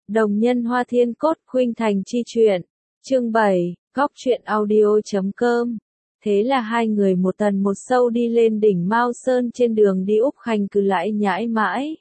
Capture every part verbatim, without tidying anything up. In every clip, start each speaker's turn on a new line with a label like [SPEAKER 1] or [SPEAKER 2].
[SPEAKER 1] Đồng nhân Hoa Thiên Cốt Khuynh Thành chi truyện. Chương bảy, góc truyện audio chấm com. Thế là hai người một tần một sâu đi lên đỉnh Mao Sơn, trên đường đi Úc Khanh cứ lải nhải mãi.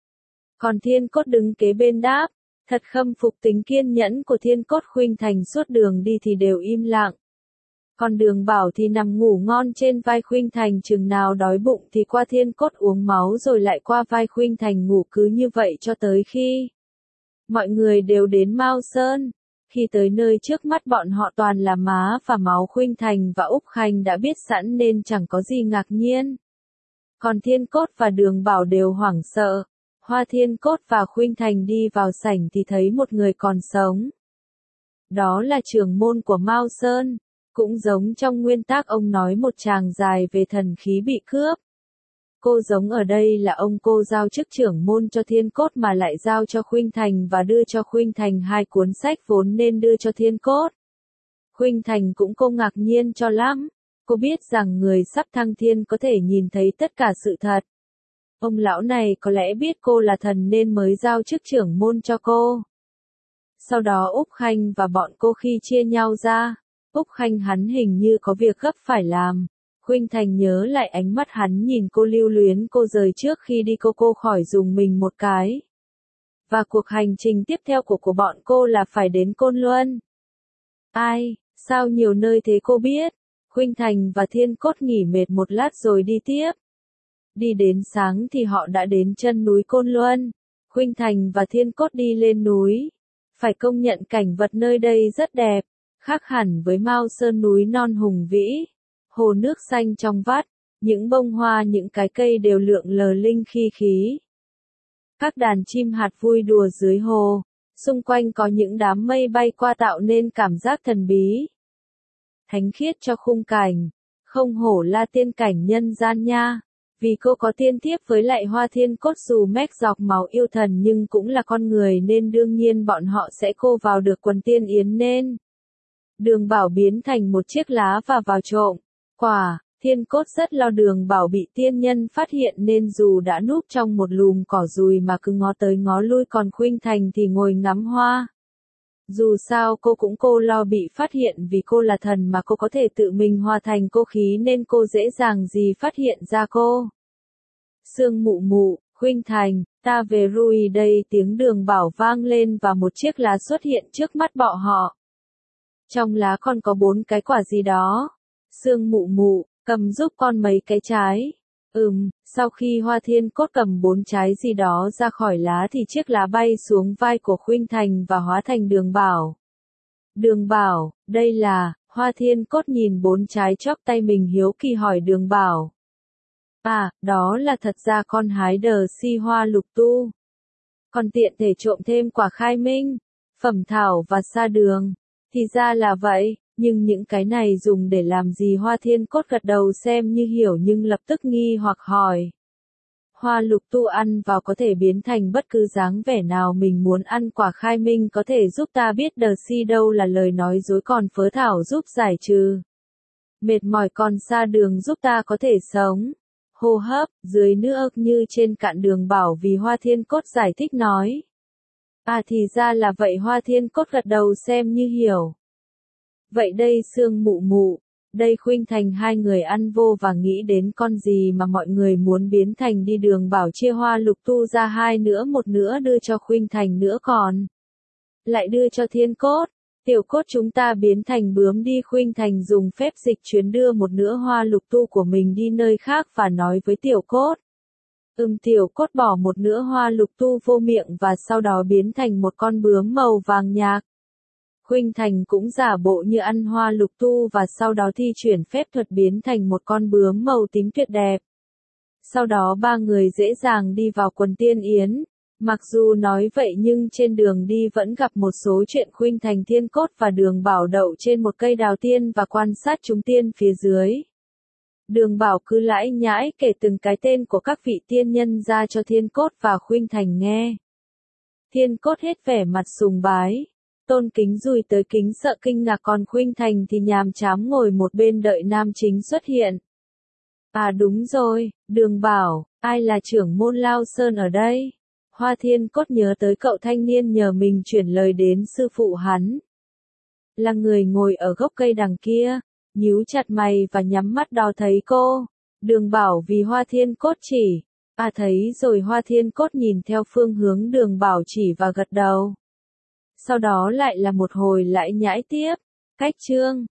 [SPEAKER 1] Còn Thiên Cốt đứng kế bên đáp, thật khâm phục tính kiên nhẫn của Thiên Cốt. Khuynh Thành suốt đường đi thì đều im lặng. Còn Đường Bảo thì nằm ngủ ngon trên vai Khuynh Thành, chừng nào đói bụng thì qua Thiên Cốt uống máu rồi lại qua vai Khuynh Thành ngủ, cứ như vậy cho tới khi mọi người đều đến Mao Sơn. Khi tới nơi trước mắt bọn họ toàn là má và máu, Khuynh Thành và Úc Khanh đã biết sẵn nên chẳng có gì ngạc nhiên. Còn Thiên Cốt và Đường Bảo đều hoảng sợ. Hoa Thiên Cốt và Khuynh Thành đi vào sảnh thì thấy một người còn sống. Đó là trưởng môn của Mao Sơn. Cũng giống trong nguyên tác ông nói một tràng dài về thần khí bị cướp. Cô giống ở đây là ông cô giao chức trưởng môn cho Thiên Cốt mà lại giao cho Khuynh Thành và đưa cho Khuynh Thành hai cuốn sách vốn nên đưa cho Thiên Cốt. Khuynh Thành cũng cô ngạc nhiên cho lắm. Cô biết rằng người sắp thăng thiên có thể nhìn thấy tất cả sự thật. Ông lão này có lẽ biết cô là thần nên mới giao chức trưởng môn cho cô. Sau đó Úc Khanh và bọn cô khi chia nhau ra, Úc Khanh hắn hình như có việc gấp phải làm. Khuynh Thành nhớ lại ánh mắt hắn nhìn cô lưu luyến cô rời trước khi đi, cô cô khỏi dùng mình một cái. Và cuộc hành trình tiếp theo của của bọn cô là phải đến Côn Luân. Ai, sao nhiều nơi thế cô biết? Khuynh Thành và Thiên Cốt nghỉ mệt một lát rồi đi tiếp. Đi đến sáng thì họ đã đến chân núi Côn Luân. Khuynh Thành và Thiên Cốt đi lên núi. Phải công nhận cảnh vật nơi đây rất đẹp, khác hẳn với Mao Sơn núi non hùng vĩ. Hồ nước xanh trong vắt, những bông hoa những cái cây đều lượn lờ linh khi khí. Các đàn chim hạt vui đùa dưới hồ, xung quanh có những đám mây bay qua tạo nên cảm giác thần bí. Thánh khiết cho khung cảnh, không hổ là tiên cảnh nhân gian nha. Vì cô có tiên thiếp với lại Hoa Thiên Cốt, dù mách dọc máu yêu thần nhưng cũng là con người nên đương nhiên bọn họ sẽ cô vào được quần tiên yến nên. Đường Bảo biến thành một chiếc lá và vào trộm. Quả, Thiên Cốt rất lo Đường Bảo bị tiên nhân phát hiện nên dù đã núp trong một lùm cỏ dùi mà cứ ngó tới ngó lui, còn Khuynh Thành thì ngồi ngắm hoa. Dù sao cô cũng cô lo bị phát hiện, vì cô là thần mà cô có thể tự mình hòa thành cô khí nên cô dễ dàng gì phát hiện ra cô. Sương mụ mụ, Khuynh Thành, ta về rồi đây, tiếng Đường Bảo vang lên và một chiếc lá xuất hiện trước mắt bọn họ. Trong lá còn có bốn cái quả gì đó. Sương mụ mụ, cầm giúp con mấy cái trái. Ừm, sau khi Hoa Thiên Cốt cầm bốn trái gì đó ra khỏi lá thì chiếc lá bay xuống vai của Khuynh Thành và hóa thành Đường Bảo. Đường Bảo, đây là, Hoa Thiên Cốt nhìn bốn trái chóp tay mình hiếu kỳ hỏi Đường Bảo. À, đó là thật ra con hái đờ si hoa lục tu. Còn tiện thể trộm thêm quả khai minh, phẩm thảo và sa đường. Thì ra là vậy. Nhưng những cái này dùng để làm gì? Hoa Thiên Cốt gật đầu xem như hiểu nhưng lập tức nghi hoặc hỏi. Hoa lục tu ăn vào có thể biến thành bất cứ dáng vẻ nào mình muốn ăn, quả khai minh có thể giúp ta biết đờ si đâu là lời nói dối, còn phớ thảo giúp giải trừ mệt mỏi, còn sa đường giúp ta có thể sống, hô hấp, dưới nước như trên cạn. Đường Bảo vì Hoa Thiên Cốt giải thích nói. À thì ra là vậy. Hoa Thiên Cốt gật đầu xem như hiểu. Vậy đây Sương mụ mụ, đây Khuynh Thành, hai người ăn vô và nghĩ đến con gì mà mọi người muốn biến thành đi. Đường Bảo chia hoa lục tu ra hai nữa, một nữa đưa cho Khuynh Thành, nữa còn lại đưa cho Thiên Cốt. Tiểu Cốt, chúng ta biến thành bướm đi. Khuynh Thành dùng phép dịch chuyển đưa một nửa hoa lục tu của mình đi nơi khác và nói với Tiểu Cốt. Ừm, Tiểu Cốt bỏ một nửa hoa lục tu vô miệng và sau đó biến thành một con bướm màu vàng nhạt. Khuynh Thành cũng giả bộ như ăn hoa lục tu và sau đó thi chuyển phép thuật biến thành một con bướm màu tím tuyệt đẹp. Sau đó ba người dễ dàng đi vào quần tiên yến. Mặc dù nói vậy nhưng trên đường đi vẫn gặp một số chuyện. Khuynh Thành, Thiên Cốt và Đường Bảo đậu trên một cây đào tiên và quan sát chúng tiên phía dưới. Đường Bảo cứ lải nhải kể từng cái tên của các vị tiên nhân ra cho Thiên Cốt và Khuynh Thành nghe. Thiên Cốt hết vẻ mặt sùng bái, tôn kính rồi tới kính sợ kinh ngạc, còn Khuynh Thành thì nhàm chán ngồi một bên đợi nam chính xuất hiện. À đúng rồi, Đường Bảo, ai là trưởng môn Lao Sơn ở đây? Hoa Thiên Cốt nhớ tới cậu thanh niên nhờ mình chuyển lời đến sư phụ hắn. Là người ngồi ở gốc cây đằng kia, nhíu chặt mày và nhắm mắt đo thấy cô. Đường Bảo vì Hoa Thiên Cốt chỉ. À thấy rồi, Hoa Thiên Cốt nhìn theo phương hướng Đường Bảo chỉ và gật đầu. Sau đó lại là một hồi lải nhải tiếp. Cách chương